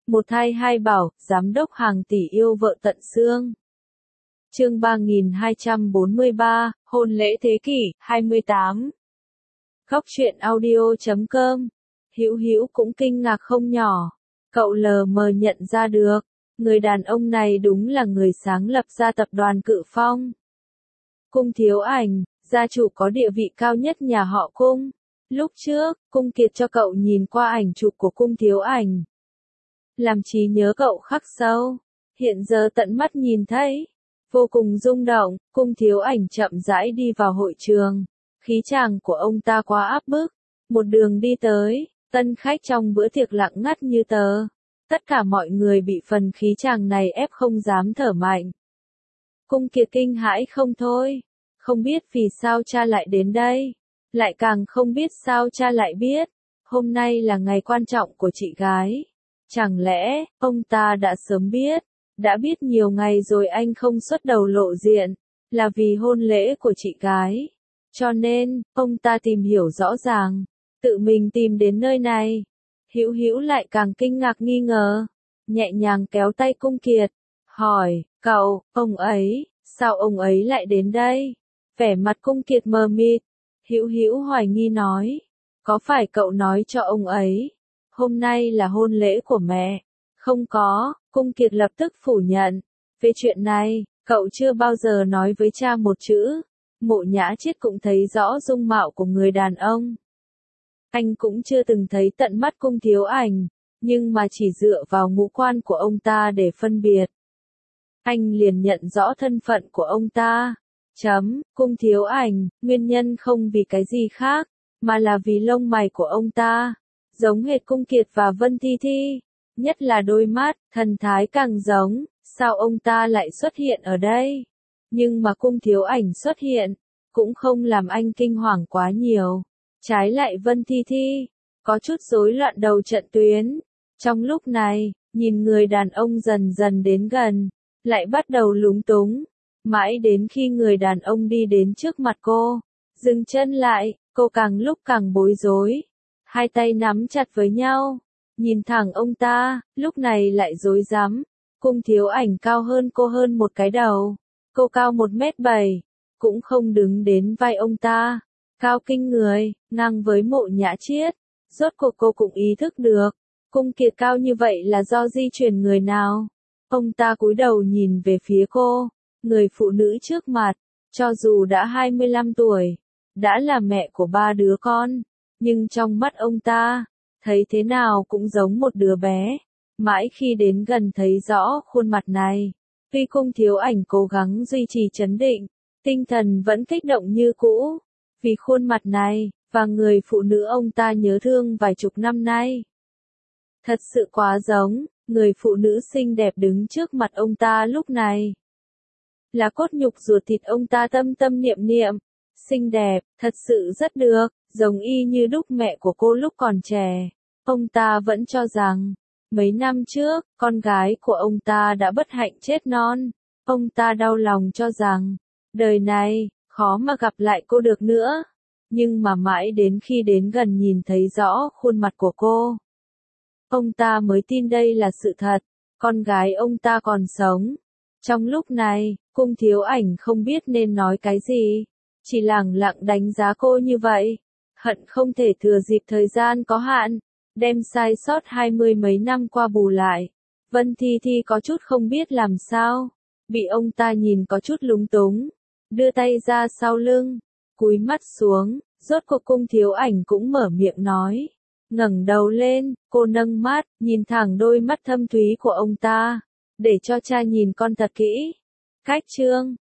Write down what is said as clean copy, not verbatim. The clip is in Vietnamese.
Một thai hai bảo, giám đốc hàng tỷ yêu vợ tận xương. Chương 3243, hôn lễ thế kỷ 28. Góc truyện audio.com. Hữu Hữu cũng kinh ngạc không nhỏ. Cậu lờ mờ nhận ra được, người đàn ông này đúng là người sáng lập ra tập đoàn Cự Phong. Cung Thiếu Ảnh, gia chủ có địa vị cao nhất nhà họ Cung. Lúc trước, Cung Kiệt cho cậu nhìn qua ảnh chụp của Cung Thiếu Ảnh, làm trí nhớ cậu khắc sâu. Hiện giờ tận mắt nhìn thấy, vô cùng rung động. Cung Thiếu Ảnh chậm rãi đi vào hội trường. Khí chàng của ông ta quá áp bức. Một đường đi tới, tân khách trong bữa tiệc lặng ngắt như tờ. Tất cả mọi người bị phần khí chàng này ép không dám thở mạnh. Cung Kiệt kinh hãi không thôi. Không biết vì sao cha lại đến đây. Lại càng không biết sao cha lại biết. Hôm nay là ngày quan trọng của chị gái. Chẳng lẽ, ông ta đã sớm biết, đã biết nhiều ngày rồi anh không xuất đầu lộ diện, là vì hôn lễ của chị gái. Cho nên, ông ta tìm hiểu rõ ràng, tự mình tìm đến nơi này. Hữu Hữu lại càng kinh ngạc nghi ngờ, nhẹ nhàng kéo tay Cung Kiệt, hỏi, cậu, ông ấy, sao ông ấy lại đến đây? Vẻ mặt Cung Kiệt mờ mịt, Hữu Hữu hoài nghi nói, có phải cậu nói cho ông ấy? Hôm nay là hôn lễ của mẹ. Không có, Cung Kiệt lập tức phủ nhận. Về chuyện này, cậu chưa bao giờ nói với cha một chữ. Mộ Nhã Chiết cũng thấy rõ dung mạo của người đàn ông. Anh cũng chưa từng thấy tận mắt Cung Thiếu Ảnh, nhưng mà chỉ dựa vào ngũ quan của ông ta để phân biệt. Anh liền nhận rõ thân phận của ông ta. Cung Thiếu Ảnh, nguyên nhân không vì cái gì khác, mà là vì lông mày của ông ta. Giống hệt Cung Kiệt và Vân Thi Thi, nhất là đôi mắt, thần thái càng giống, sao ông ta lại xuất hiện ở đây? Nhưng mà Cung Thiếu Ảnh xuất hiện, cũng không làm anh kinh hoàng quá nhiều. Trái lại Vân Thi Thi, có chút rối loạn đầu trận tuyến. Trong lúc này, nhìn người đàn ông dần dần đến gần, lại bắt đầu lúng túng. Mãi đến khi người đàn ông đi đến trước mặt cô, dừng chân lại, cô càng lúc càng bối rối. Hai tay nắm chặt với nhau, nhìn thẳng ông ta, lúc này lại rối rắm. Cung Thiếu Ảnh cao hơn cô hơn một cái đầu. Cô cao 1m7, cũng không đứng đến vai ông ta. Cao kinh người, ngang với Mộ Nhã Chiết. Rốt cuộc cô cũng ý thức được, Cung Kiệt cao như vậy là do di truyền người nào. Ông ta cúi đầu nhìn về phía cô, người phụ nữ trước mặt, cho dù đã 25 tuổi, đã là mẹ của 3 đứa con. Nhưng trong mắt ông ta, thấy thế nào cũng giống một đứa bé. Mãi khi đến gần thấy rõ khuôn mặt này, tuy Cung Thiếu Ảnh cố gắng duy trì trấn định, tinh thần vẫn kích động như cũ. Vì khuôn mặt này, và người phụ nữ ông ta nhớ thương vài chục năm nay. Thật sự quá giống, người phụ nữ xinh đẹp đứng trước mặt ông ta lúc này. Là cốt nhục ruột thịt ông ta tâm tâm niệm niệm. Xinh đẹp, thật sự rất được. Giống y như đúc mẹ của cô lúc còn trẻ. Ông ta vẫn cho rằng, mấy năm trước, con gái của ông ta đã bất hạnh chết non. Ông ta đau lòng cho rằng, đời này, khó mà gặp lại cô được nữa. Nhưng mà mãi đến khi đến gần nhìn thấy rõ khuôn mặt của cô, ông ta mới tin đây là sự thật, con gái ông ta còn sống. Trong lúc này, Cung Thiếu Ảnh không biết nên nói cái gì, chỉ lẳng lặng đánh giá cô như vậy. Hận không thể thừa dịp thời gian có hạn, đem sai sót 20 mấy năm qua bù lại. Vân Thi Thi có chút không biết làm sao, bị ông ta nhìn có chút lúng túng, đưa tay ra sau lưng, cúi mắt xuống, rốt cuộc Cung Thiếu Ảnh cũng mở miệng nói. Ngẩng đầu lên, cô nâng mắt, nhìn thẳng đôi mắt thâm thúy của ông ta, để cho cha nhìn con thật kỹ. Cách chương